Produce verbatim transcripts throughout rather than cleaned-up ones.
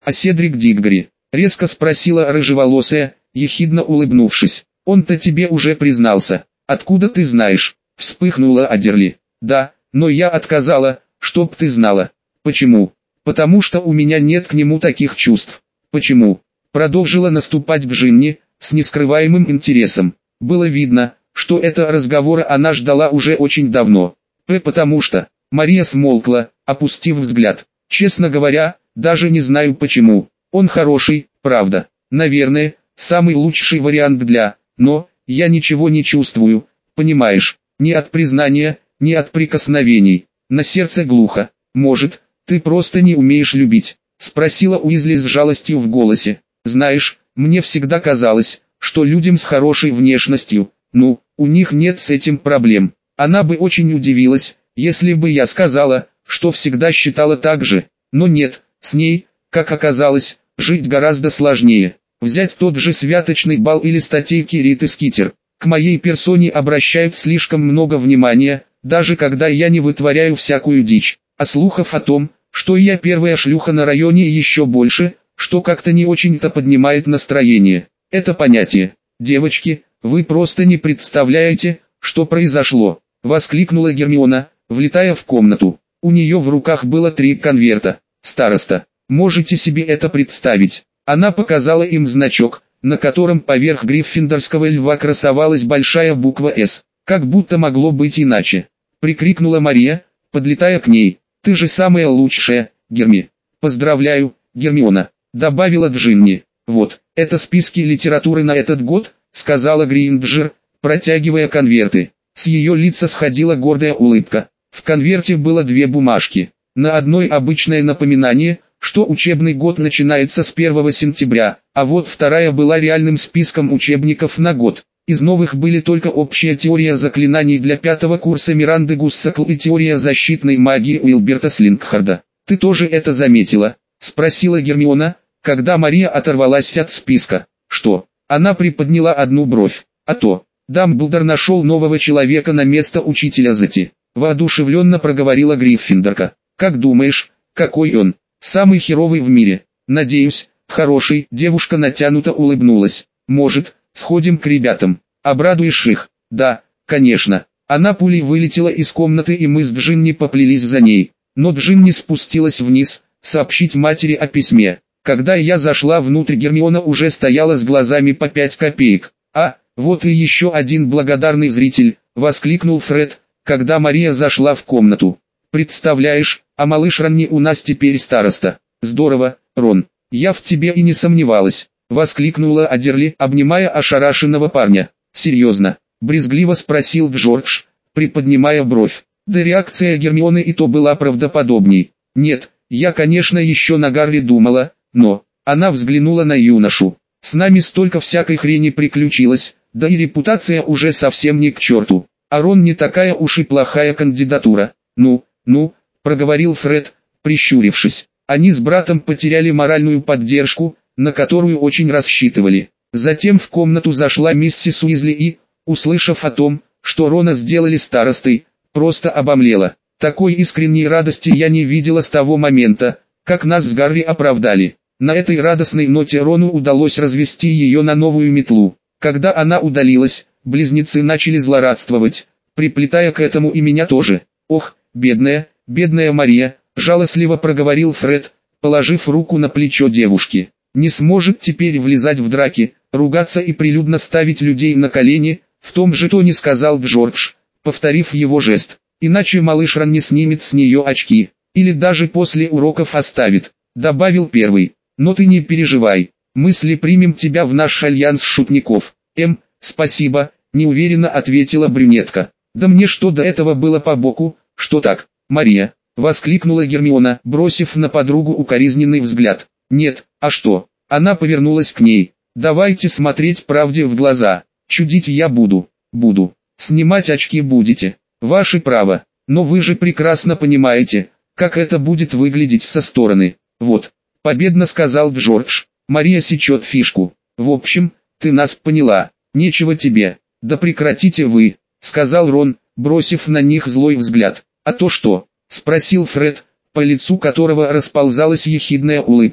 «А Седрик Диггори?» — резко спросила рыжеволосая, ехидно улыбнувшись. «Он-то тебе уже признался. Откуда ты знаешь?» — вспыхнула Адерли. «Да, но я отказала, чтоб ты знала». «Почему?» «Потому что у меня нет к нему таких чувств». «Почему?» — продолжила наступать Джинни, с нескрываемым интересом. Было видно, что этого разговора она ждала уже очень давно. «П потому что...» Мария смолкла, опустив взгляд. «Честно говоря, даже не знаю почему. Он хороший, правда. Наверное, самый лучший вариант для... Но, я ничего не чувствую, понимаешь, ни от признания, ни от прикосновений. На сердце глухо. Может, ты просто не умеешь любить?» — спросила Уизли с жалостью в голосе. «Знаешь, мне всегда казалось, что людям с хорошей внешностью, ну, у них нет с этим проблем. Она бы очень удивилась, если бы я сказала, что всегда считала так же. Но нет, с ней, как оказалось, жить гораздо сложнее. Взять тот же святочный бал или статейки Риты Скитер. К моей персоне обращают слишком много внимания, даже когда я не вытворяю всякую дичь. А слухов о том, что я первая шлюха на районе, еще больше, что как-то не очень-то поднимает настроение. Это понятие. Девочки, вы просто не представляете, что произошло!» — воскликнула Гермиона, влетая в комнату. У нее в руках было три конверта. «Староста, можете себе это представить?» Она показала им значок, на котором поверх гриффиндорского льва красовалась большая буква «С». «Как будто могло быть иначе!» — прикрикнула Мария, подлетая к ней. «Ты же самая лучшая, Герми!» «Поздравляю, Гермиона!» — добавила Джинни. «Вот, это списки литературы на этот год», — сказала Гринджер, протягивая конверты. С ее лица сходила гордая улыбка. В конверте было две бумажки. На одной обычное напоминание, что учебный год начинается с первого сентября, а вот вторая была реальным списком учебников на год. Из новых были только общая теория заклинаний для пятого курса Миранды Гуссакл и теория защитной магии Уилберта Слингхарда. «Ты тоже это заметила?» — спросила Гермиона, когда Мария оторвалась от списка. «Что?» — она приподняла одну бровь. «А то, Дамблдор нашел нового человека на место учителя Зетти», — воодушевленно проговорила Гриффиндорка. «Как думаешь, какой он?» «Самый херовый в мире. Надеюсь, хороший». Девушка натянуто улыбнулась. «Может, сходим к ребятам? Обрадуешь их?» «Да, конечно». Она пулей вылетела из комнаты, и мы с Джинни поплелись за ней. Но Джинни спустилась вниз, сообщить матери о письме. Когда я зашла внутрь, Гермиона уже стояла с глазами по пять копеек. «А, вот и еще один благодарный зритель», — воскликнул Фред, когда Мария зашла в комнату. «Представляешь, а малыш Ронни у нас теперь староста». «Здорово, Рон, я в тебе и не сомневалась», — воскликнула Адерли, обнимая ошарашенного парня. «Серьезно?» — брезгливо спросил Джордж, приподнимая бровь. Да реакция Гермионы и то была правдоподобней. «Нет, я, конечно, еще на Гарри думала, но...» Она взглянула на юношу. «С нами столько всякой хрени приключилось, да и репутация уже совсем не к черту. А Рон не такая уж и плохая кандидатура». «Ну, ну», — проговорил Фред, прищурившись. Они с братом потеряли моральную поддержку, на которую очень рассчитывали. Затем в комнату зашла миссис Уизли и, услышав о том, что Рона сделали старостой, просто обомлела. Такой искренней радости я не видела с того момента, как нас с Гарри оправдали. На этой радостной ноте Рону удалось развести ее на новую метлу. Когда она удалилась, близнецы начали злорадствовать, приплетая к этому и меня тоже. «Ох, бедная, бедная Мария», — жалостливо проговорил Фред, положив руку на плечо девушки. «Не сможет теперь влезать в драки, ругаться и прилюдно ставить людей на колени», — в том же тоне сказал Джордж, повторив его жест. «Иначе малыш Рон не снимет с нее очки, или даже после уроков оставит», — добавил первый. «Но ты не переживай, мы с Ли примем тебя в наш альянс шутников». «Эм, спасибо», — неуверенно ответила брюнетка. «Да мне что до этого было по боку, что так?» «Мария», — воскликнула Гермиона, бросив на подругу укоризненный взгляд. «Нет, а что?» Она повернулась к ней. «Давайте смотреть правде в глаза. Чудить я буду, буду. Снимать очки будете. Ваше право. Но вы же прекрасно понимаете, как это будет выглядеть со стороны. Вот», — победно сказал Джордж. «Мария сечет фишку. В общем, ты нас поняла. Нечего тебе». «Да прекратите вы», — сказал Рон, бросив на них злой взгляд. «А то что?» — спросил Фред, по лицу которого расползалась ехидная улыбка.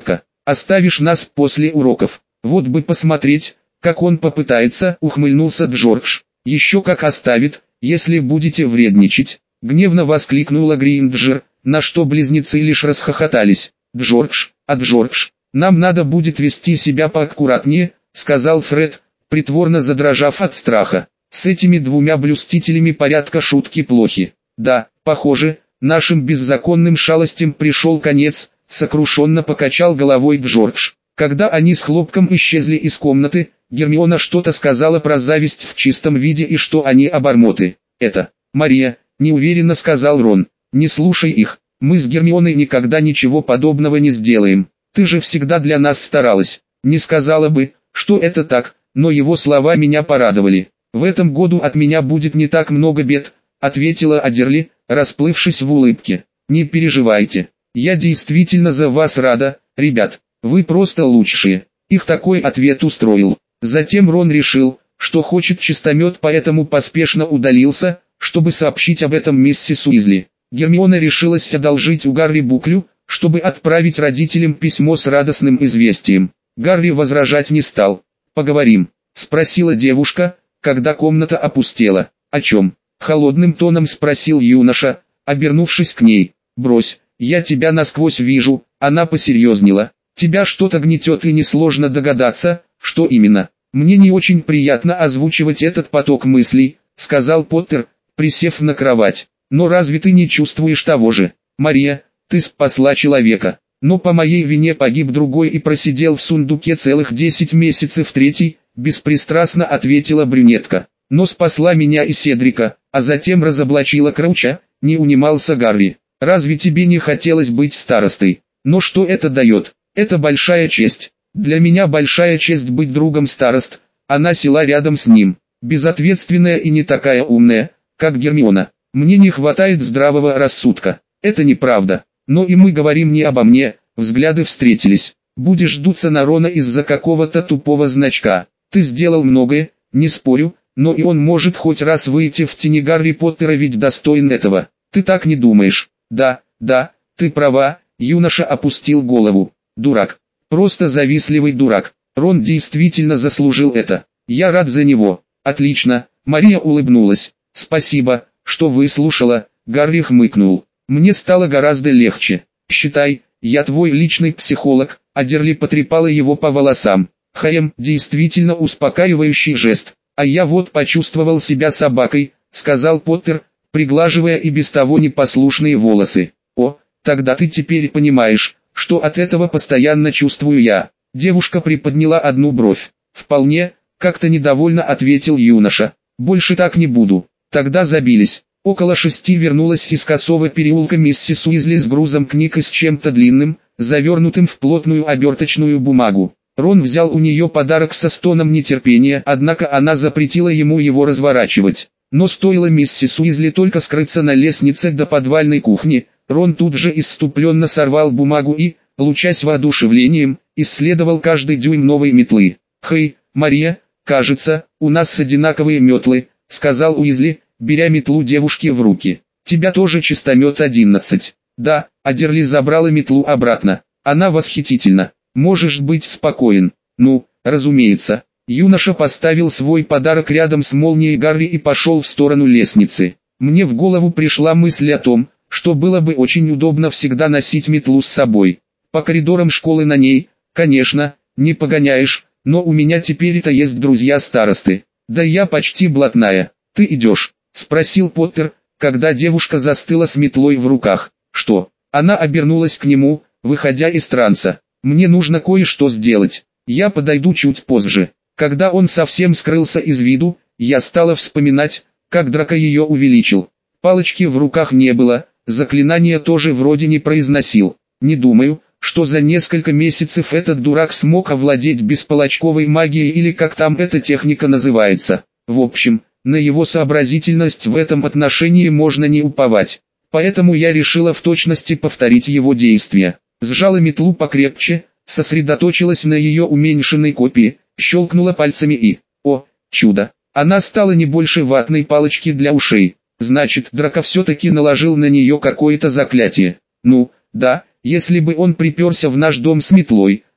Оставишь нас после уроков. Вот бы посмотреть, как он попытается, ухмыльнулся Джордж. Еще как оставит, если будете вредничать. Гневно воскликнула Гринджер, на что близнецы лишь расхохотались. Джордж, а Джордж, нам надо будет вести себя поаккуратнее, сказал Фред, притворно задрожав от страха. С этими двумя блюстителями порядка шутки плохи. Да, похоже, нашим беззаконным шалостям пришел конец, сокрушенно покачал головой Джордж. Когда они с хлопком исчезли из комнаты, Гермиона что-то сказала про зависть в чистом виде и что они обормоты. Это, Мария, неуверенно сказал Рон. Не слушай их, мы с Гермионой никогда ничего подобного не сделаем. Ты же всегда для нас старалась. Не сказала бы, что это так, но его слова меня порадовали. В этом году от меня будет не так много бед, ответила Адерли, расплывшись в улыбке. Не переживайте, я действительно за вас рада, ребят, вы просто лучшие. Их такой ответ устроил. Затем Рон решил, что хочет чистомет, поэтому поспешно удалился, чтобы сообщить об этом миссис Уизли. Гермиона решилась одолжить у Гарри буклю, чтобы отправить родителям письмо с радостным известием. Гарри возражать не стал. «Поговорим?» – спросила девушка, когда комната опустела. «О чем?» – холодным тоном спросил юноша, обернувшись к ней. «Брось, я тебя насквозь вижу», – она посерьезнела. «Тебя что-то гнетет и несложно догадаться, что именно. Мне не очень приятно озвучивать этот поток мыслей», – сказал Поттер, присев на кровать. «Но разве ты не чувствуешь того же? Мария, ты спасла человека, но по моей вине погиб другой и просидел в сундуке целых десять месяцев третий», – беспристрастно ответила брюнетка. «Но спасла меня и Седрика, а затем разоблачила Кроуча», – не унимался Гарри. «Разве тебе не хотелось быть старостой? Но что это дает? Это большая честь. Для меня большая честь быть другом старост». Она села рядом с ним, безответственная и не такая умная, как Гермиона. «Мне не хватает здравого рассудка». «Это неправда. Но и мы говорим не обо мне», взгляды встретились. «Будешь дуться на Рона из-за какого-то тупого значка. Ты сделал многое, не спорю, но и он может хоть раз выйти в тени Гарри Поттера, ведь достоин этого. Ты так не думаешь?» «Да, да, ты права», юноша опустил голову. «Дурак. Просто завистливый дурак. Рон действительно заслужил это. Я рад за него». «Отлично», Мария улыбнулась. «Спасибо, что выслушала», Гарри хмыкнул. «Мне стало гораздо легче. Считай, я твой личный психолог», Адерли потрепала его по волосам. «Хаем, действительно успокаивающий жест. А я вот почувствовал себя собакой», сказал Поттер, приглаживая и без того непослушные волосы. «О, тогда ты теперь понимаешь, что от этого постоянно чувствую я». Девушка приподняла одну бровь. «Вполне», как-то недовольно ответил юноша. «Больше так не буду». Тогда забились. Около шести вернулась из косого переулка миссис Уизли с грузом книг и с чем-то длинным, завернутым в плотную оберточную бумагу. Рон взял у нее подарок со стоном нетерпения, однако она запретила ему его разворачивать. Но стоило миссис Уизли только скрыться на лестнице до подвальной кухни, Рон тут же исступленно сорвал бумагу и, лучась воодушевлением, исследовал каждый дюйм новой метлы. «Хей, Мария, кажется, у нас одинаковые метлы», сказал Уизли, беря метлу девушки в руки. «Тебя тоже чистомет одиннадцать». «Да», Адерли забрала метлу обратно. «Она восхитительна. Можешь быть спокоен». «Ну, разумеется». Юноша поставил свой подарок рядом с молнией Гарри и пошел в сторону лестницы. Мне в голову пришла мысль о том, что было бы очень удобно всегда носить метлу с собой. По коридорам школы на ней, конечно, не погоняешь, но у меня теперь-то есть друзья-старосты. Да я почти блатная. Ты идешь?» спросил Поттер, когда девушка застыла с метлой в руках. «Что?» Она обернулась к нему, выходя из транса. «Мне нужно кое-что сделать. Я подойду чуть позже». Когда он совсем скрылся из виду, я стала вспоминать, как Драко ее увеличил. Палочки в руках не было, заклинания тоже вроде не произносил. Не думаю, что за несколько месяцев этот дурак смог овладеть беспалочковой магией или как там эта техника называется. В общем, на его сообразительность в этом отношении можно не уповать. Поэтому я решила в точности повторить его действия. Сжала метлу покрепче, сосредоточилась на ее уменьшенной копии, щелкнула пальцами и... О, чудо! Она стала не больше ватной палочки для ушей. Значит, Драко все-таки наложил на нее какое-то заклятие. Ну, да, если бы он приперся в наш дом с метлой,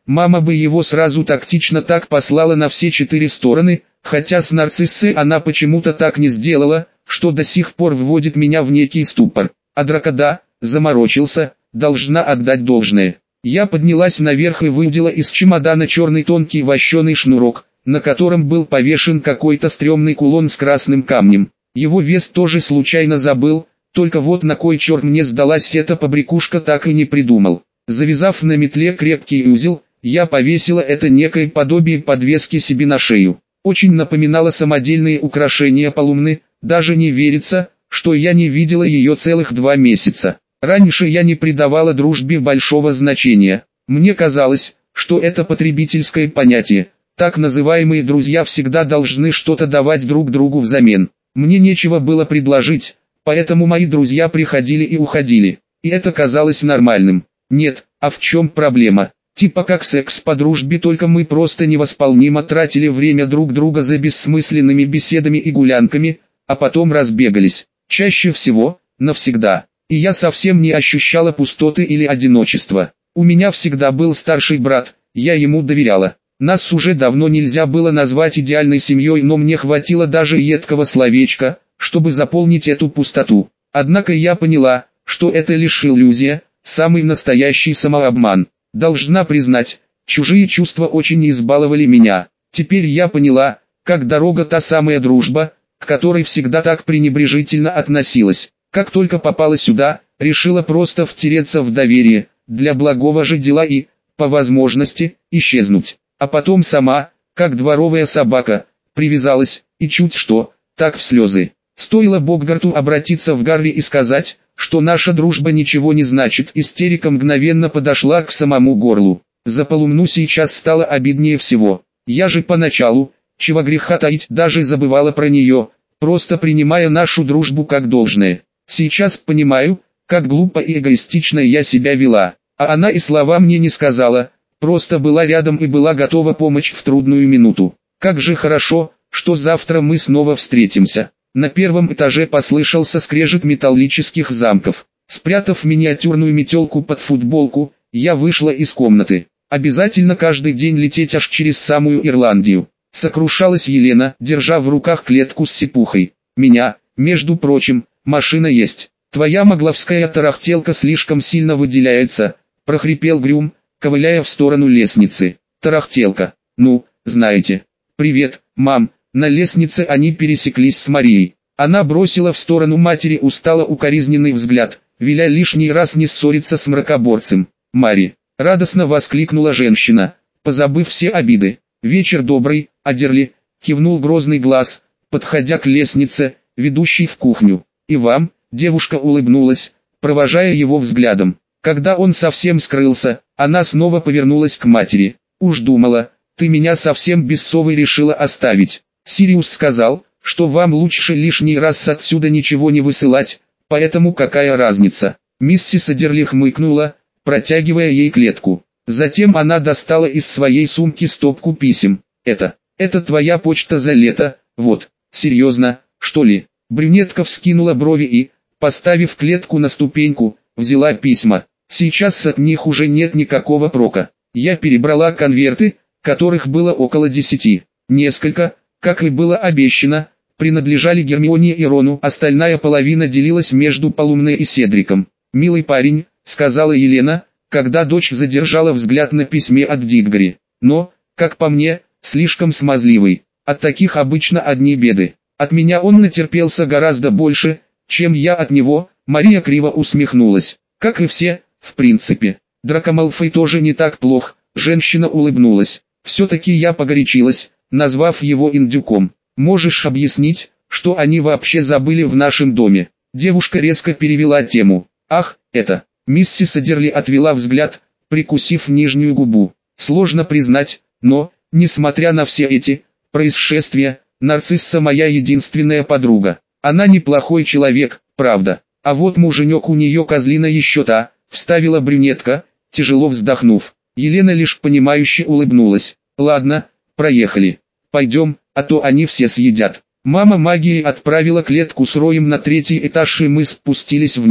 мама бы его сразу тактично так послала на все четыре стороны, хотя с нарциссой она почему-то так не сделала, что до сих пор вводит меня в некий ступор. А Дракода, заморочился, должна отдать должное. Я поднялась наверх и выудила из чемодана черный тонкий вощеный шнурок, на котором был повешен какой-то стрёмный кулон с красным камнем. Его вес тоже случайно забыл, только вот на кой черт мне сдалась эта побрякушка, так и не придумал. Завязав на метле крепкий узел, я повесила это некое подобие подвески себе на шею. Очень напоминало самодельные украшения Полумны, даже не верится, что я не видела ее целых два месяца. Раньше я не придавала дружбе большого значения. Мне казалось, что это потребительское понятие. Так называемые друзья всегда должны что-то давать друг другу взамен. Мне нечего было предложить, поэтому мои друзья приходили и уходили. И это казалось нормальным. Нет, а в чем проблема? Типа как секс по дружбе, только мы просто невосполнимо тратили время друг друга за бессмысленными беседами и гулянками, а потом разбегались. Чаще всего, навсегда. И я совсем не ощущала пустоты или одиночества. У меня всегда был старший брат, я ему доверяла. Нас уже давно нельзя было назвать идеальной семьей, но мне хватило даже едкого словечка, чтобы заполнить эту пустоту. Однако я поняла, что это лишь иллюзия, самый настоящий самообман. Должна признать, чужие чувства очень избаловали меня. Теперь я поняла, как дорога та самая дружба, к которой всегда так пренебрежительно относилась. Как только попала сюда, решила просто втереться в доверие, для благого же дела и, по возможности, исчезнуть. А потом сама, как дворовая собака, привязалась, и чуть что, так в слезы. Стоило Боггарту обратиться в Гарри и сказать, что наша дружба ничего не значит, истерика мгновенно подошла к самому горлу. За Полумну сейчас стало обиднее всего. Я же поначалу, чего греха таить, даже забывала про нее, просто принимая нашу дружбу как должное. Сейчас понимаю, как глупо и эгоистично я себя вела, а она и слова мне не сказала, просто была рядом и была готова помочь в трудную минуту. Как же хорошо, что завтра мы снова встретимся. На первом этаже послышался скрежет металлических замков. Спрятав миниатюрную метелку под футболку, я вышла из комнаты. Обязательно каждый день лететь аж через самую Ирландию. Сокрушалась Елена, держа в руках клетку с сипухой. Меня, между прочим, машина есть. Твоя могловская тарахтелка слишком сильно выделяется, прохрипел Грюм, ковыляя в сторону лестницы. Тарахтелка. Ну, знаете. Привет, мам. На лестнице они пересеклись с Марией. Она бросила в сторону матери устало укоризненный взгляд, веля лишний раз не ссориться с мракоборцем. Мари, радостно воскликнула женщина, позабыв все обиды. Вечер добрый, Адерли, кивнул грозный глаз, подходя к лестнице, ведущей в кухню. И вам, девушка улыбнулась, провожая его взглядом. Когда он совсем скрылся, она снова повернулась к матери. Уж думала, ты меня совсем бессовой решила оставить. Сириус сказал, что вам лучше лишний раз отсюда ничего не высылать, поэтому какая разница? Миссис Адерли хмыкнула, протягивая ей клетку. Затем она достала из своей сумки стопку писем. Это, это твоя почта за лето, вот, серьезно, что ли? Брюнетка вскинула брови и, поставив клетку на ступеньку, взяла письма. Сейчас от них уже нет никакого прока. Я перебрала конверты, которых было около десяти. Несколько, как и было обещано, принадлежали Гермионе и Рону, остальная половина делилась между Полумной и Седриком. «Милый парень», — сказала Елена, когда дочь задержала взгляд на письме от Диггори. «Но, как по мне, слишком смазливый. От таких обычно одни беды. От меня он натерпелся гораздо больше, чем я от него». Мария криво усмехнулась. «Как и все, в принципе. Драко Малфой тоже не так плох». Женщина улыбнулась. «Все-таки я погорячилась, назвав его индюком. Можешь объяснить, что они вообще забыли в нашем доме?» Девушка резко перевела тему. «Ах, это...» Миссис Адерли отвела взгляд, прикусив нижнюю губу. «Сложно признать, но, несмотря на все эти происшествия, Нарцисса моя единственная подруга. Она неплохой человек, правда. А вот муженек у нее козлина еще та», вставила брюнетка, тяжело вздохнув. Елена лишь понимающе улыбнулась. «Ладно, проехали. Пойдем, а то они все съедят». Мама магией отправила клетку с роем на третий этаж, и мы спустились вниз.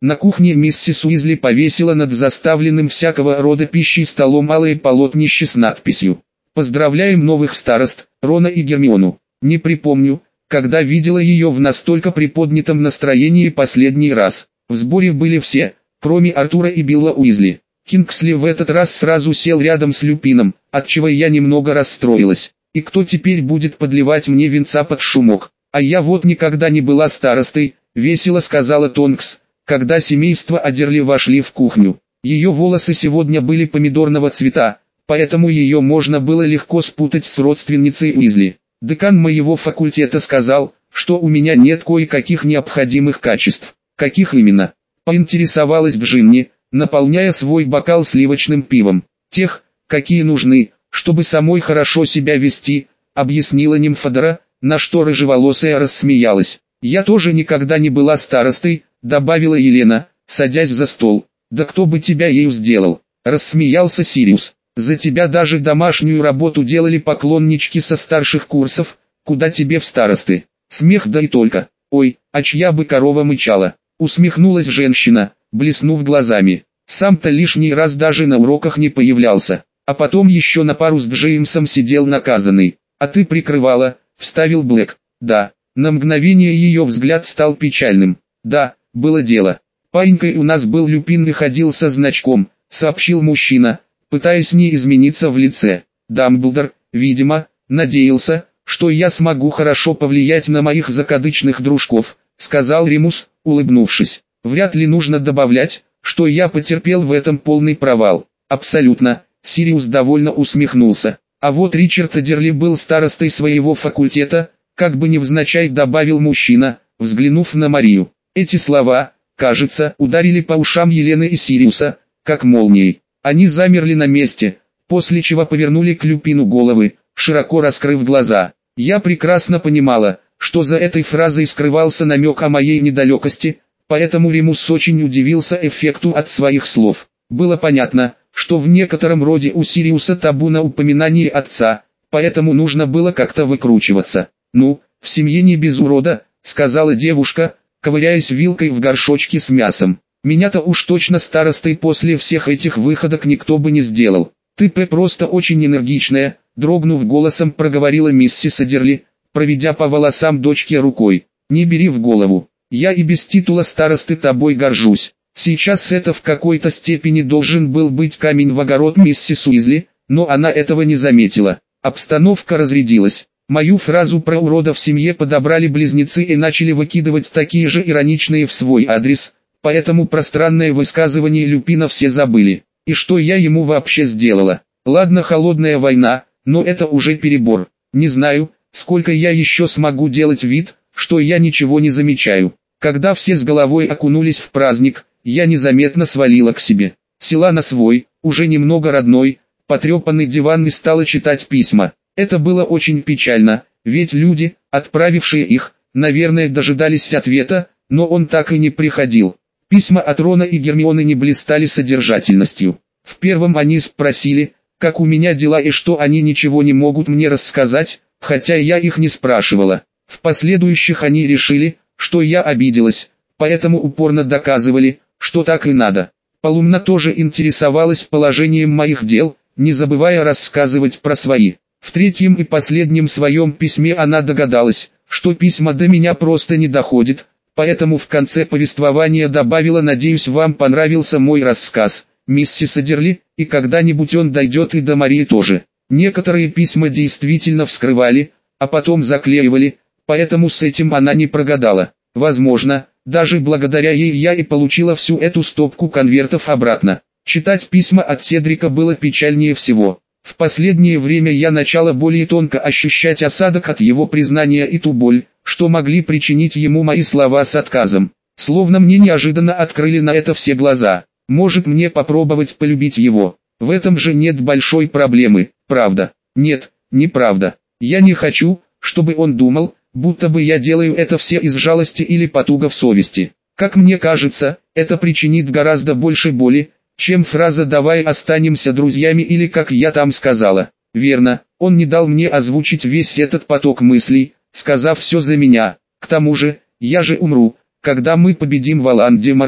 На кухне миссис Уизли повесила над заставленным всякого рода пищей столом алые полотнище с надписью «Поздравляем новых старост, Рона и Гермиону». Не припомню, когда видела ее в настолько приподнятом настроении последний раз. В сборе были все, кроме Артура и Билла Уизли. Кингсли в этот раз сразу сел рядом с Люпином, отчего я немного расстроилась. И кто теперь будет подливать мне винца под шумок? А я вот никогда не была старостой, весело сказала Тонкс, когда семейство Адерли вошли в кухню. Ее волосы сегодня были помидорного цвета, поэтому ее можно было легко спутать с родственницей Уизли. Декан моего факультета сказал, что у меня нет кое-каких необходимых качеств. Каких именно? Поинтересовалась Джинни, наполняя свой бокал сливочным пивом. Тех, какие нужны, чтобы самой хорошо себя вести, объяснила нимфодора, на что рыжеволосая рассмеялась. Я тоже никогда не была старостой, добавила Елена, садясь за стол. Да кто бы тебя ею сделал? Рассмеялся Сириус. За тебя даже домашнюю работу делали поклоннички со старших курсов, куда тебе в старосты. Смех да и только. Ой, а чья бы корова мычала? Усмехнулась женщина, блеснув глазами. Сам-то лишний раз даже на уроках не появлялся. А потом еще на пару с Джеймсом сидел наказанный. А ты прикрывала, вставил Блэк. Да, на мгновение ее взгляд стал печальным. Да, было дело. Паинькой у нас был Люпин и ходил со значком, сообщил мужчина, пытаясь не измениться в лице. Дамблдор, видимо, надеялся, что я смогу хорошо повлиять на моих закадычных дружков, сказал Римус, улыбнувшись. Вряд ли нужно добавлять, что я потерпел в этом полный провал. Абсолютно, Сириус довольно усмехнулся. А вот Ричард Адерли был старостой своего факультета, как бы невзначай добавил мужчина, взглянув на Марию. Эти слова, кажется, ударили по ушам Елены и Сириуса, как молнией. Они замерли на месте, после чего повернули к Люпину головы, широко раскрыв глаза. Я прекрасно понимала, что за этой фразой скрывался намек о моей недалекости, поэтому Римус очень удивился эффекту от своих слов. Было понятно, что в некотором роде у Сириуса табу на упоминание отца, поэтому нужно было как-то выкручиваться. «Ну, в семье не без урода», — сказала девушка, ковыряясь вилкой в горшочке с мясом. «Меня-то уж точно старостой после всех этих выходок никто бы не сделал. Ты П просто очень энергичная», — дрогнув голосом проговорила миссис Адерли, проведя по волосам дочки рукой. «Не бери в голову. Я и без титула старосты тобой горжусь. Сейчас это в какой-то степени должен был быть камень в огород миссис Уизли, но она этого не заметила. Обстановка разрядилась. Мою фразу про урода в семье подобрали близнецы и начали выкидывать такие же ироничные в свой адрес, поэтому пространное высказывание Люпина все забыли. И что я ему вообще сделала? Ладно, холодная война, но это уже перебор. Не знаю, сколько я еще смогу делать вид, что я ничего не замечаю. Когда все с головой окунулись в праздник, я незаметно свалила к себе. Села на свой, уже немного родной, потрепанный диван и стала читать письма. Это было очень печально, ведь люди, отправившие их, наверное, дожидались ответа, но он так и не приходил. Письма от Рона и Гермионы не блистали содержательностью. В первом они спросили, как у меня дела и что они ничего не могут мне рассказать, хотя я их не спрашивала. В последующих они решили, что я обиделась, поэтому упорно доказывали, что так и надо. Полумна тоже интересовалась положением моих дел, не забывая рассказывать про свои. В третьем и последнем своем письме она догадалась, что письма до меня просто не доходят, поэтому в конце повествования добавила: «Надеюсь, вам понравился мой рассказ, миссис Адерли, и когда-нибудь он дойдет и до Марии тоже». Некоторые письма действительно вскрывали, а потом заклеивали, поэтому с этим она не прогадала. Возможно, даже благодаря ей я и получила всю эту стопку конвертов обратно. Читать письма от Седрика было печальнее всего. В последнее время я начала более тонко ощущать осадок от его признания и ту боль, что могли причинить ему мои слова с отказом. Словно мне неожиданно открыли на это все глаза. Может, мне попробовать полюбить его? В этом же нет большой проблемы, правда? Нет, неправда. Я не хочу, чтобы он думал, будто бы я делаю это все из жалости или потуга в совести. Как мне кажется, это причинит гораздо больше боли, чем фраза «давай останемся друзьями» или как я там сказала. Верно, он не дал мне озвучить весь этот поток мыслей, сказав все за меня. К тому же, я же умру, когда мы победим Волан-де-Морта,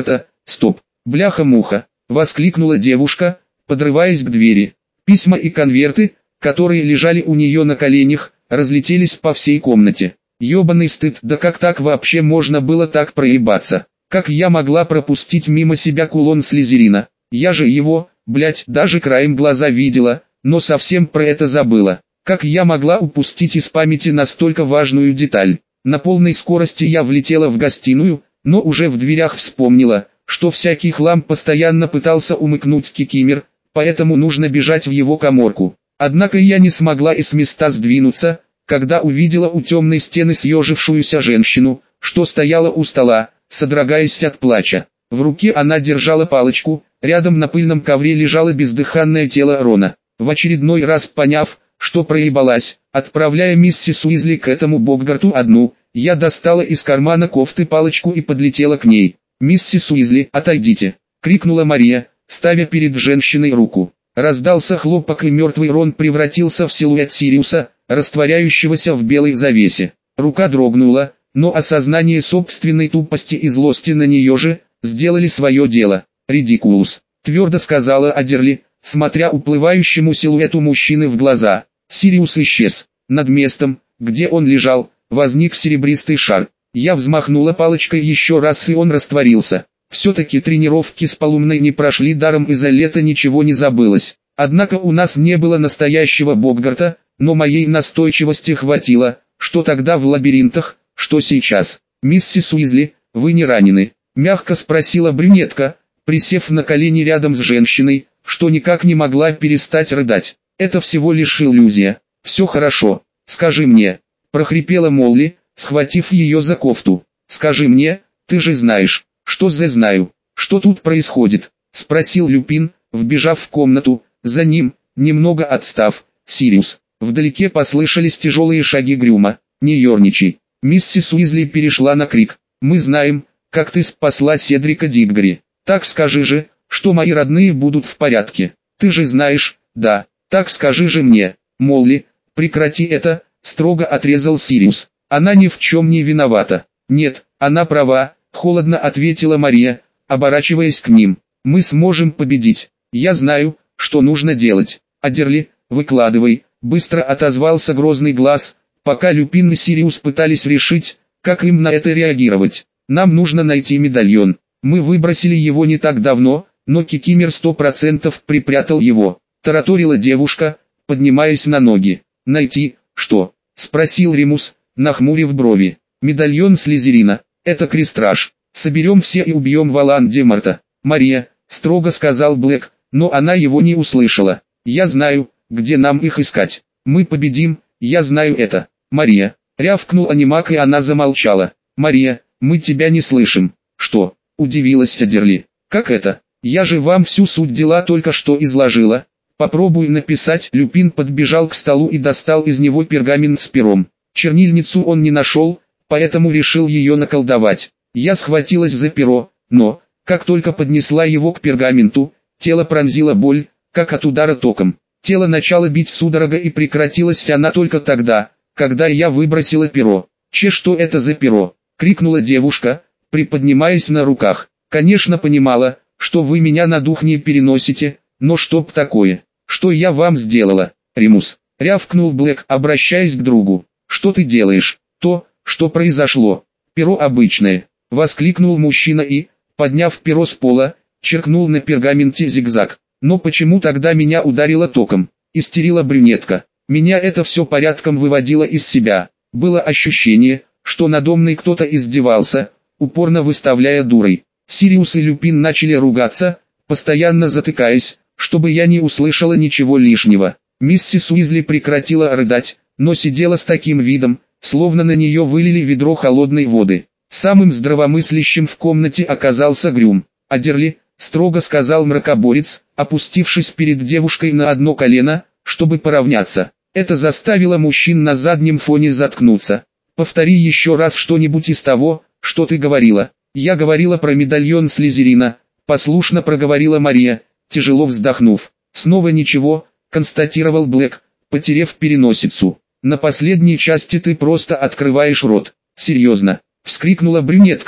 Стоп, бляха-муха, воскликнула девушка, подрываясь к двери. Письма и конверты, которые лежали у нее на коленях, разлетелись по всей комнате. Ёбаный стыд, да как так вообще можно было так проебаться? Как я могла пропустить мимо себя кулон Слизерина? Я же его, блять, даже краем глаза видела, но совсем про это забыла. Как я могла упустить из памяти настолько важную деталь? На полной скорости я влетела в гостиную, но уже в дверях вспомнила, что всякий хлам постоянно пытался умыкнуть Кикимер, поэтому нужно бежать в его каморку. Однако я не смогла и с места сдвинуться, когда увидела у темной стены съежившуюся женщину, что стояла у стола, содрогаясь от плача. В руке она держала палочку, рядом на пыльном ковре лежало бездыханное тело Рона. В очередной раз поняв, что проебалась, отправляя миссис Уизли к этому Боггарту одну, я достала из кармана кофты палочку и подлетела к ней. «Миссис Уизли, отойдите!» — крикнула Мария, ставя перед женщиной руку. Раздался хлопок, и мертвый Рон превратился в силуэт Сириуса, растворяющегося в белой завесе. Рука дрогнула, но осознание собственной тупости и злости на нее же сделали свое дело. «Редикулус», — твердо сказала Адерли, смотря уплывающему силуэту мужчины в глаза. Сириус исчез. Над местом, где он лежал, возник серебристый шар. Я взмахнула палочкой еще раз, и он растворился. Все-таки тренировки с Полумной не прошли даром, и за лето ничего не забылось. Однако у нас не было настоящего Боггарта, но моей настойчивости хватило, что тогда в лабиринтах, что сейчас. «Миссис Уизли, вы не ранены?» — мягко спросила брюнетка, присев на колени рядом с женщиной, что никак не могла перестать рыдать. «Это всего лишь иллюзия. Все хорошо. Скажи мне», — прохрипела Молли, схватив ее за кофту. «Скажи мне, ты же знаешь». «Что за знаю? Что тут происходит?» — спросил Люпин, вбежав в комнату. За ним, немного отстав, Сириус. Вдалеке послышались тяжелые шаги Грюма. «Не ерничай». Миссис Уизли перешла на крик. «Мы знаем, как ты спасла Седрика Диггори. Так скажи же, что мои родные будут в порядке. Ты же знаешь, да, так скажи же мне». «Молли, прекрати это», — строго отрезал Сириус. «Она ни в чем не виновата». «Нет, она права», — холодно ответила Мария, оборачиваясь к ним. «Мы сможем победить. Я знаю, что нужно делать». «Адерли, выкладывай», — быстро отозвался грозный глаз, пока Люпин и Сириус пытались решить, как им на это реагировать. «Нам нужно найти медальон. Мы выбросили его не так давно, но Кикимер сто процентов припрятал его», — тараторила девушка, поднимаясь на ноги. «Найти, что?» — спросил Римус, нахмурив брови. «Медальон Слизерина. Это крестраж. Соберем все и убьем Волан-де-Морта». «Мария», — строго сказал Блэк, но она его не услышала. «Я знаю, где нам их искать. Мы победим, я знаю это». «Мария», — рявкнул Анимак, и она замолчала. «Мария, мы тебя не слышим». «Что?» — удивилась Адерли. «Как это? Я же вам всю суть дела только что изложила. Попробуй написать». Люпин подбежал к столу и достал из него пергамент с пером. Чернильницу он не нашел, поэтому решил ее наколдовать. Я схватилась за перо, но, как только поднесла его к пергаменту, тело пронзила боль, как от удара током. Тело начало бить судорога, и прекратилась она только тогда, когда я выбросила перо. «Че, что это за перо?» — крикнула девушка, приподнимаясь на руках. «Конечно понимала, что вы меня на дух не переносите, но чтоб такое, что я вам сделала?» «Римус», — рявкнул Блэк, обращаясь к другу. «Что ты делаешь?» «То, что произошло. Перо обычное», — воскликнул мужчина и, подняв перо с пола, черкнул на пергаменте зигзаг. «Но почему тогда меня ударило током?» — истерила брюнетка. «Меня это все порядком выводило из себя. Было ощущение, что надо мной кто-то издевался, упорно выставляя дурой». Сириус и Люпин начали ругаться, постоянно затыкаясь, чтобы я не услышала ничего лишнего. Миссис Уизли прекратила рыдать, но сидела с таким видом, словно на нее вылили ведро холодной воды. Самым здравомыслящим в комнате оказался Грюм. «Адерли», — строго сказал мракоборец, опустившись перед девушкой на одно колено, чтобы поравняться. Это заставило мужчин на заднем фоне заткнуться. «Повтори еще раз что-нибудь из того, что ты говорила». «Я говорила про медальон Слизерина», — послушно проговорила Мария, тяжело вздохнув. «Снова ничего», — констатировал Блэк, потерев переносицу. «На последней части ты просто открываешь рот». «Серьезно», — вскрикнула брюнетка,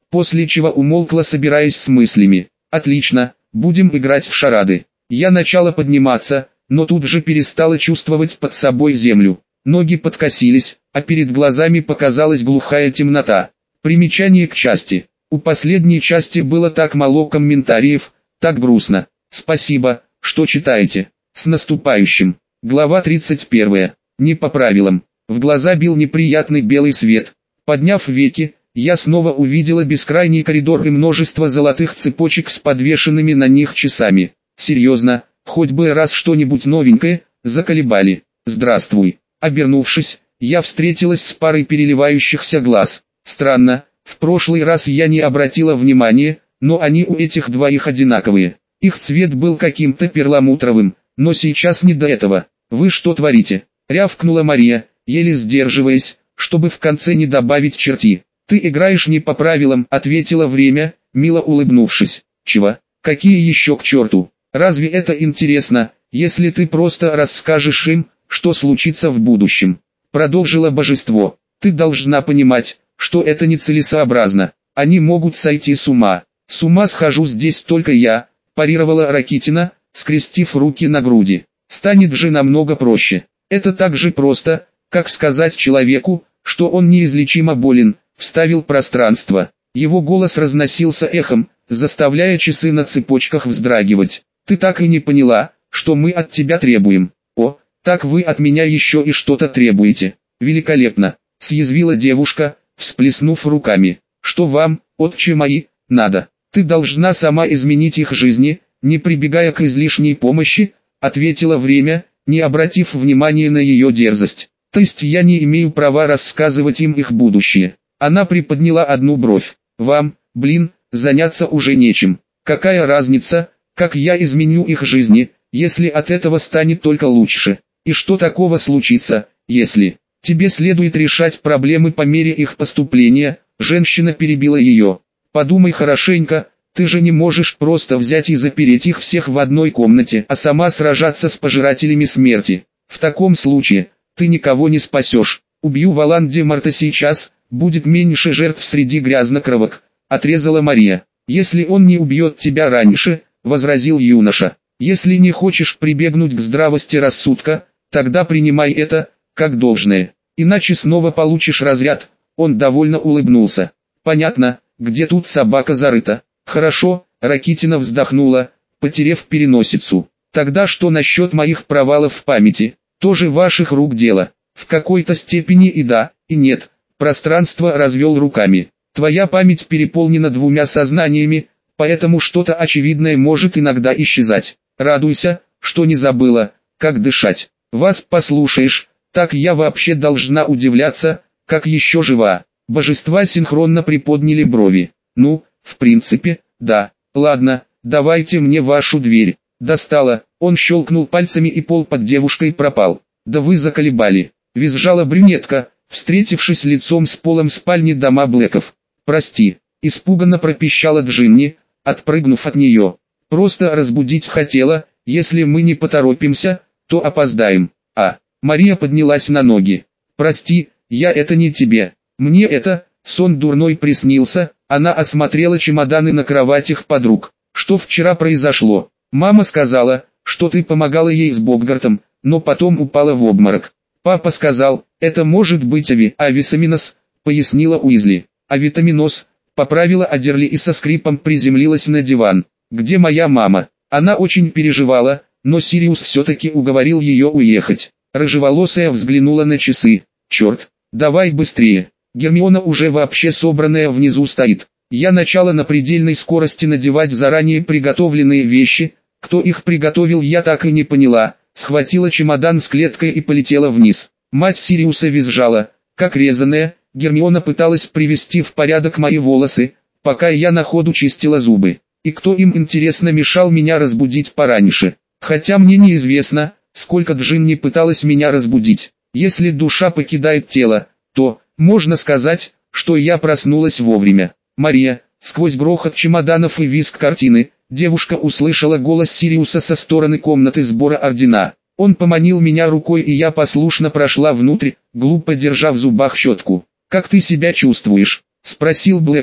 после чего умолкла, собираясь с мыслями. «Отлично, будем играть в шарады». Я начала подниматься, но тут же перестала чувствовать под собой землю. Ноги подкосились, а перед глазами показалась глухая темнота. Примечание к части. У последней части было так мало комментариев, так грустно. Спасибо, что читаете. С наступающим. Глава тридцать первая. Не по правилам. В глаза бил неприятный белый свет. Подняв веки, я снова увидела бескрайний коридор и множество золотых цепочек с подвешенными на них часами. Серьезно, хоть бы раз что-нибудь новенькое, заколебали. Здравствуй. Обернувшись, я встретилась с парой переливающихся глаз. Странно, в прошлый раз я не обратила внимания, но они у этих двоих одинаковые. Их цвет был каким-то перламутровым, но сейчас не до этого. «Вы что творите?» — рявкнула Мария, еле сдерживаясь, чтобы в конце не добавить черти. «Ты играешь не по правилам», — ответила время, мило улыбнувшись. «Чего? Какие еще к черту? Разве это интересно, если ты просто расскажешь им, что случится в будущем?» Продолжило божество. «Ты должна понимать, что это нецелесообразно. Они могут сойти с ума». «С ума схожу здесь только я», — парировала Ракитина, скрестив руки на груди. «Станет же намного проще. Это так же просто, как сказать человеку, что он неизлечимо болен», — вставил пространство. Его голос разносился эхом, заставляя часы на цепочках вздрагивать. «Ты так и не поняла, что мы от тебя требуем». «О, так вы от меня еще и что-то требуете. Великолепно», — съязвила девушка, всплеснув руками. «Что вам, отче мои, надо? Ты должна сама изменить их жизни, не прибегая к излишней помощи», — ответила время, не обратив внимания на ее дерзость. «То есть я не имею права рассказывать им их будущее?» Она приподняла одну бровь. «Вам, блин, заняться уже нечем. Какая разница, как я изменю их жизни, если от этого станет только лучше? И что такого случится, если тебе следует решать проблемы по мере их поступления?» Женщина перебила ее. «Подумай хорошенько, ты же не можешь просто взять и запереть их всех в одной комнате, а сама сражаться с пожирателями смерти. В таком случае, ты никого не спасешь. Убью Волан-де-Морта сейчас, будет меньше жертв среди грязнокровок», — отрезала Мария. «Если он не убьет тебя раньше», — возразил юноша. «Если не хочешь прибегнуть к здравости рассудка, тогда принимай это, как должное. Иначе снова получишь разряд». Он довольно улыбнулся. «Понятно, где тут собака зарыта». «Хорошо», — Ракитина вздохнула, потерев переносицу. «Тогда что насчет моих провалов в памяти? Тоже ваших рук дело?» «В какой-то степени и да, и нет», — пространство развел руками. «Твоя память переполнена двумя сознаниями, поэтому что-то очевидное может иногда исчезать. Радуйся, что не забыла, как дышать. Вас послушаешь, так я вообще должна удивляться, как еще жива». Божества синхронно приподняли брови. «Ну, в принципе, да. Ладно, давайте мне вашу дверь». «Достала», он щелкнул пальцами и пол под девушкой пропал. «Да вы заколебали», визжала брюнетка, встретившись лицом с полом спальни дома Блэков. «Прости», испуганно пропищала Джинни, отпрыгнув от нее. «Просто разбудить хотела, если мы не поторопимся, то опоздаем». «А». Мария поднялась на ноги. «Прости, я это не тебе. Мне это, сон дурной приснился». Она осмотрела чемоданы на кроватях подруг. «Что вчера произошло?» «Мама сказала, что ты помогала ей с Боггартом, но потом упала в обморок. Папа сказал, это может быть ави, авитаминоз», пояснила Уизли. «Авитаминоз», поправила Адерли и со скрипом приземлилась на диван. «Где моя мама?» Она очень переживала, но Сириус все-таки уговорил ее уехать. Рыжеволосая взглянула на часы. «Черт, давай быстрее. Гермиона уже вообще собранная внизу стоит. Я начала на предельной скорости надевать заранее приготовленные вещи. Кто их приготовил, я так и не поняла». Схватила чемодан с клеткой и полетела вниз. Мать Сириуса визжала, как резаная. Гермиона пыталась привести в порядок мои волосы, пока я на ходу чистила зубы. И кто им, интересно, мешал меня разбудить пораньше? Хотя мне неизвестно, сколько Джинни пыталась меня разбудить. Если душа покидает тело, то, можно сказать, что я проснулась вовремя. «Мария», сквозь грохот чемоданов и визг картины, девушка услышала голос Сириуса со стороны комнаты сбора ордена. Он поманил меня рукой, и я послушно прошла внутрь, глупо держа в зубах щетку. «Как ты себя чувствуешь?» — спросил Блэк,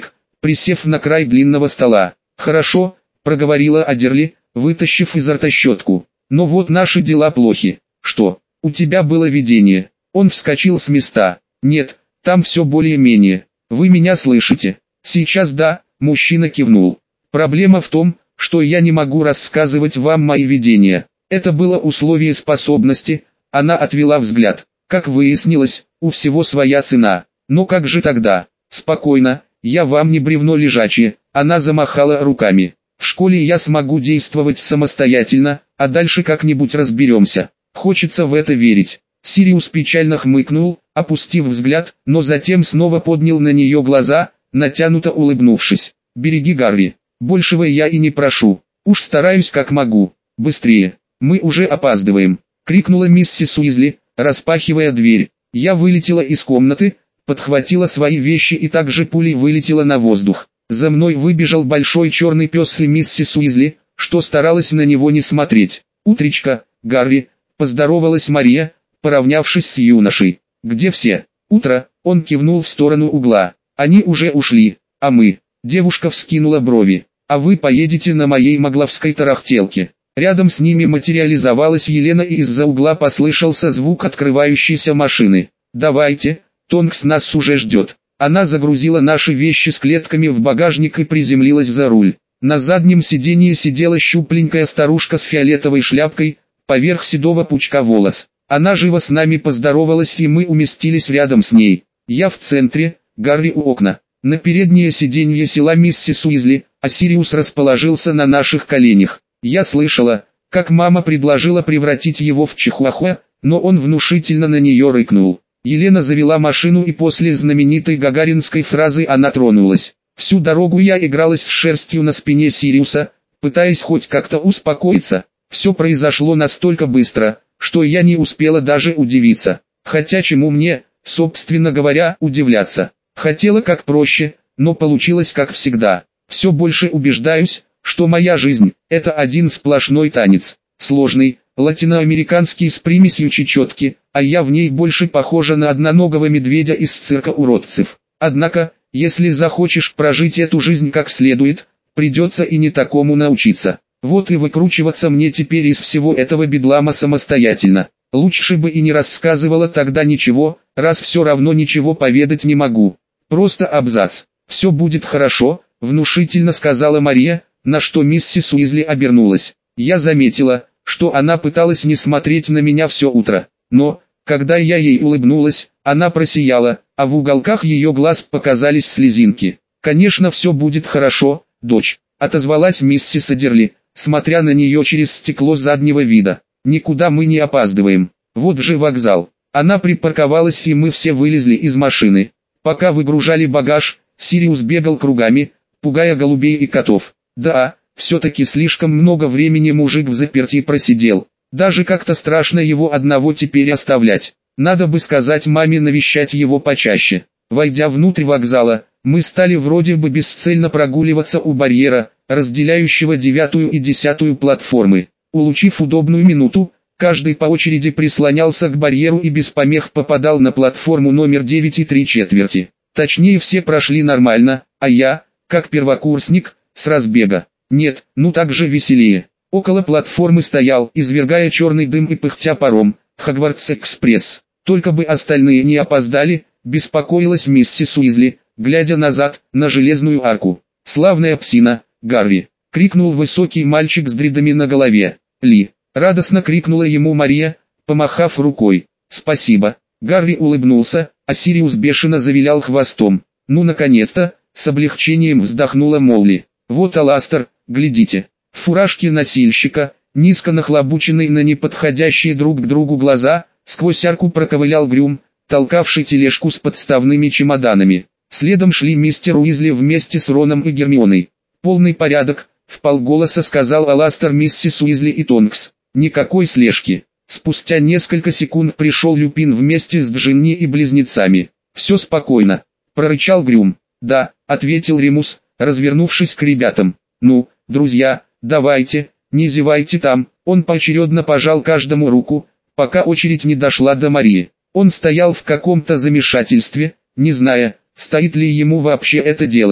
присев на край длинного стола. «Хорошо», — проговорила Адерли, вытащив изо рта щетку. «Но вот наши дела плохи». «Что, у тебя было видение?» Он вскочил с места. «Нет, там все более-менее. Вы меня слышите?» «Сейчас да», — мужчина кивнул. «Проблема в том, что я не могу рассказывать вам мои видения. Это было условие способности». Она отвела взгляд. «Как выяснилось, у всего своя цена. Но как же тогда?» «Спокойно, я вам не бревно лежачее». Она замахала руками. «В школе я смогу действовать самостоятельно, а дальше как-нибудь разберемся». Хочется в это верить. Сириус печально хмыкнул, опустив взгляд, но затем снова поднял на нее глаза, натянуто улыбнувшись. «Береги Гарри. Большего я и не прошу. Уж стараюсь как могу. Быстрее. Мы уже опаздываем», — крикнула миссис Уизли, распахивая дверь. Я вылетела из комнаты, подхватила свои вещи и также пулей вылетела на воздух. За мной выбежал большой черный пес и миссис Уизли, что старалась на него не смотреть. «Утречка, Гарри», — поздоровалась Мария, поравнявшись с юношей. «Где все?» «Утро», — он кивнул в сторону угла. «Они уже ушли, а мы...» Девушка вскинула брови. «А вы поедете на моей могловской тарахтелке». Рядом с ними материализовалась Елена и из-за угла послышался звук открывающейся машины. «Давайте, Тонкс нас уже ждет». Она загрузила наши вещи с клетками в багажник и приземлилась за руль. На заднем сиденье сидела щупленькая старушка с фиолетовой шляпкой, поверх седого пучка волос. Она живо с нами поздоровалась и мы уместились рядом с ней. Я в центре, Гарри у окна. На переднее сиденье села миссис Уизли, а Сириус расположился на наших коленях. Я слышала, как мама предложила превратить его в чихуахуа, но он внушительно на нее рыкнул. Елена завела машину и после знаменитой гагаринской фразы она тронулась. Всю дорогу я игралась с шерстью на спине Сириуса, пытаясь хоть как-то успокоиться. Все произошло настолько быстро, что я не успела даже удивиться. Хотя чему мне, собственно говоря, удивляться. Хотела как проще, но получилось как всегда. Все больше убеждаюсь, что моя жизнь – это один сплошной танец. Сложный, латиноамериканский с примесью чечетки, а я в ней больше похожа на одноногого медведя из цирка уродцев. Однако, если захочешь прожить эту жизнь как следует, придется и не такому научиться. Вот и выкручиваться мне теперь из всего этого бедлама самостоятельно. Лучше бы и не рассказывала тогда ничего, раз все равно ничего поведать не могу. Просто абзац. «Все будет хорошо», — внушительно сказала Мария, на что миссис Уизли обернулась. Я заметила, что она пыталась не смотреть на меня все утро, но, когда я ей улыбнулась, она просияла, а в уголках ее глаз показались слезинки. «Конечно, все будет хорошо, дочь», — отозвалась миссис Адерли, смотря на нее через стекло заднего вида. «Никуда мы не опаздываем. Вот же вокзал». Она припарковалась и мы все вылезли из машины. Пока выгружали багаж, Сириус бегал кругами, пугая голубей и котов. Да, все-таки слишком много времени мужик взаперти просидел. Даже как-то страшно его одного теперь оставлять. Надо бы сказать маме навещать его почаще. Войдя внутрь вокзала, мы стали вроде бы бесцельно прогуливаться у барьера, разделяющего девятую и десятую платформы. Улучив удобную минуту, каждый по очереди прислонялся к барьеру и без помех попадал на платформу номер девять и три четверти. Точнее, все прошли нормально, а я, как первокурсник, с разбега. Нет, ну так же веселее. Около платформы стоял, извергая черный дым и пыхтя паром, Хогвартс-экспресс. Только бы остальные не опоздали, беспокоилась миссис Уизли, глядя назад, на железную арку. «Славная псина, Гарри!» — крикнул высокий мальчик с дредами на голове. «Ли!» — радостно крикнула ему Мария, помахав рукой. «Спасибо!» Гарри улыбнулся, а Сириус бешено завилял хвостом. «Ну наконец-то!» — с облегчением вздохнула Молли. «Вот Аластер, глядите!» В фуражке носильщика, низко нахлобученный на неподходящие друг к другу глаза, сквозь арку проковылял Грюм, толкавший тележку с подставными чемоданами. Следом шли мистер Уизли вместе с Роном и Гермионой. «Полный порядок», — вполголоса сказал Аластер миссис Уизли и Тонкс. «Никакой слежки». Спустя несколько секунд пришел Люпин вместе с Джинни и близнецами. «Все спокойно», — прорычал Грюм. «Да», — ответил Ремус, развернувшись к ребятам. «Ну, друзья, давайте, не зевайте там». Он поочередно пожал каждому руку, пока очередь не дошла до Марии. Он стоял в каком-то замешательстве, не зная, стоит ли ему вообще это делать.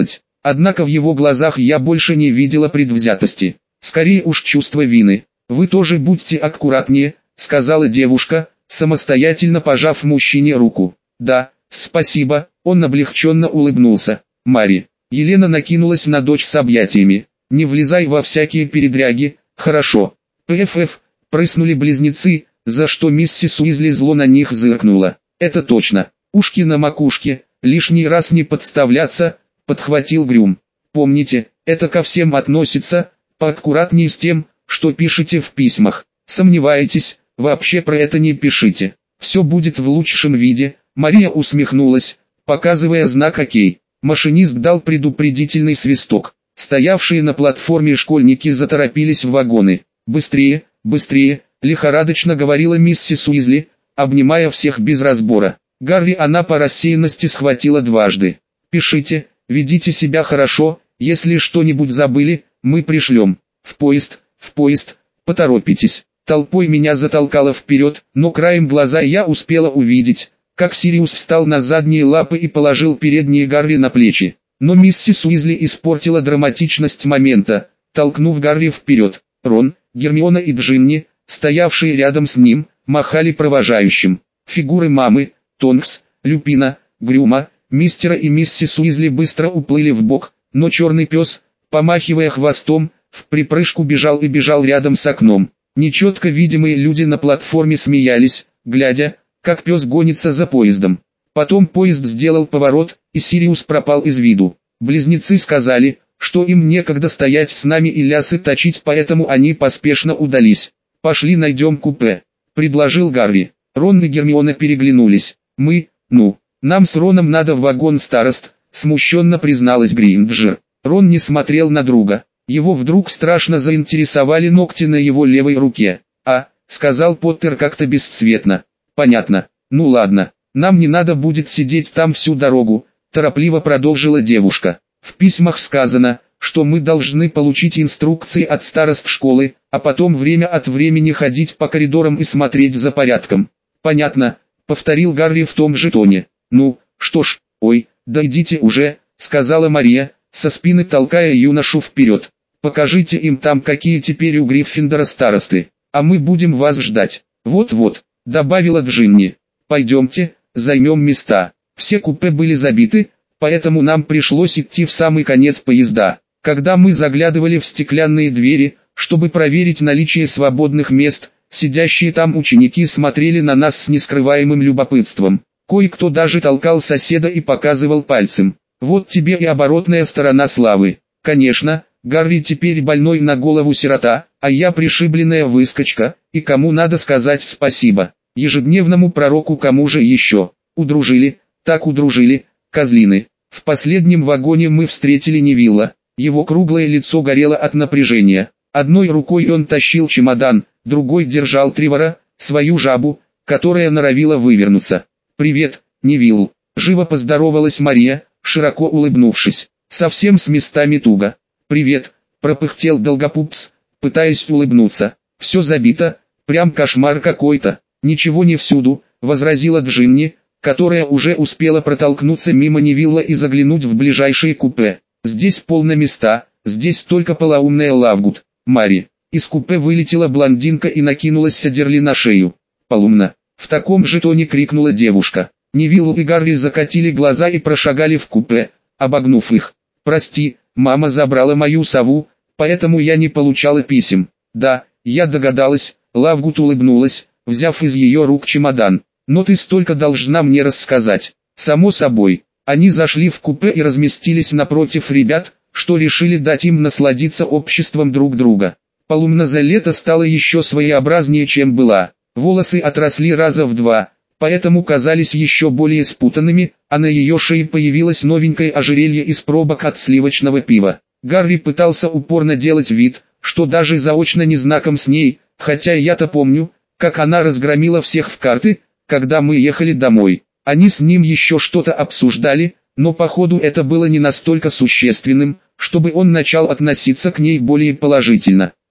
Однако в его глазах я больше не видела предвзятости, скорее уж чувство вины. «Вы тоже будьте аккуратнее», — сказала девушка, самостоятельно пожав мужчине руку. «Да, спасибо», — он облегченно улыбнулся. «Мари». Елена накинулась на дочь с объятиями. «Не влезай во всякие передряги, хорошо?» «Пф-пф», — прыснули близнецы, за что миссис Уизли зло на них зыркнула. «Это точно. Ушки на макушке, лишний раз не подставляться», — подхватил Грюм. «Помните, это ко всем относится, поаккуратней с тем, что пишете в письмах. Сомневаетесь, вообще про это не пишите. Все будет в лучшем виде». Мария усмехнулась, показывая знак «Окей». Машинист дал предупредительный свисток. Стоявшие на платформе школьники заторопились в вагоны. «Быстрее, быстрее», — лихорадочно говорила миссис Уизли, обнимая всех без разбора. Гарри она по рассеянности схватила дважды. «Пишите, ведите себя хорошо, если что-нибудь забыли, мы пришлем. В поезд, в поезд, поторопитесь». Толпой меня затолкало вперед, но краем глаза я успела увидеть, как Сириус встал на задние лапы и положил передние Гарри на плечи. Но миссис Уизли испортила драматичность момента, толкнув Гарри вперед. Рон, Гермиона и Джинни, стоявшие рядом с ним, махали провожающим. Фигуры мамы, Тонкс, Люпина, Грюма, мистера и миссис Уизли быстро уплыли в бок, но черный пес, помахивая хвостом, в припрыжку бежал и бежал рядом с окном. Нечетко видимые люди на платформе смеялись, глядя, как пес гонится за поездом. Потом поезд сделал поворот, и Сириус пропал из виду. Близнецы сказали, что им некогда стоять с нами и лясы точить, поэтому они поспешно удались. «Пошли найдем купе», — предложил Гарри. Рон и Гермиона переглянулись. «Мы, ну, нам с Роном надо в вагон старост», — смущенно призналась Гринджер. Рон не смотрел на друга. Его вдруг страшно заинтересовали ногти на его левой руке. «А», — сказал Поттер как-то бесцветно. «Понятно. Ну ладно, нам не надо будет сидеть там всю дорогу», — торопливо продолжила девушка. «В письмах сказано, что мы должны получить инструкции от старост школы, а потом время от времени ходить по коридорам и смотреть за порядком». «Понятно», — повторил Гарри в том же тоне. «Ну, что ж, ой, да идите уже», — сказала Мария, со спины толкая юношу вперед. «Покажите им там, какие теперь у Гриффиндора старосты, а мы будем вас ждать». «Вот-вот», — добавила Джинни. «Пойдемте, займем места». Все купе были забиты, поэтому нам пришлось идти в самый конец поезда. Когда мы заглядывали в стеклянные двери, чтобы проверить наличие свободных мест, сидящие там ученики смотрели на нас с нескрываемым любопытством. Кое-кто даже толкал соседа и показывал пальцем. «Вот тебе и оборотная сторона славы». Конечно, Гарри теперь больной на голову сирота, а я пришибленная выскочка, и кому надо сказать спасибо? Ежедневному пророку, кому же еще? Удружили, так удружили, козлины. В последнем вагоне мы встретили Невилла. Его круглое лицо горело от напряжения. Одной рукой он тащил чемодан, другой держал Тривора, свою жабу, которая норовила вывернуться. «Привет, Невилл», — живо поздоровалась Мария, широко улыбнувшись. «Совсем с местами туго». «Привет», — пропыхтел Долгопупс, пытаясь улыбнуться. «Все забито, прям кошмар какой-то». «Ничего не всюду», — возразила Джинни, которая уже успела протолкнуться мимо Невилла и заглянуть в ближайшие купе. «Здесь полно места, здесь только полоумная Лавгуд». «Мари». Из купе вылетела блондинка и накинулась Адерли на шею. «Полумно». В таком же тоне крикнула девушка. Невилл и Гарри закатили глаза и прошагали в купе, обогнув их. «Прости, мама забрала мою сову, поэтому я не получала писем». «Да, я догадалась», — Лавгуд улыбнулась, взяв из ее рук чемодан. «Но ты столько должна мне рассказать». «Само собой». Они зашли в купе и разместились напротив ребят, что решили дать им насладиться обществом друг друга. Полумна за лето стала еще своеобразнее, чем была. Волосы отросли раза в два, поэтому казались еще более спутанными, а на ее шее появилось новенькое ожерелье из пробок от сливочного пива. Гарри пытался упорно делать вид, что даже заочно не знаком с ней, хотя я-то помню, как она разгромила всех в карты, когда мы ехали домой. Они с ним еще что-то обсуждали, но походу это было не настолько существенным, чтобы он начал относиться к ней более положительно.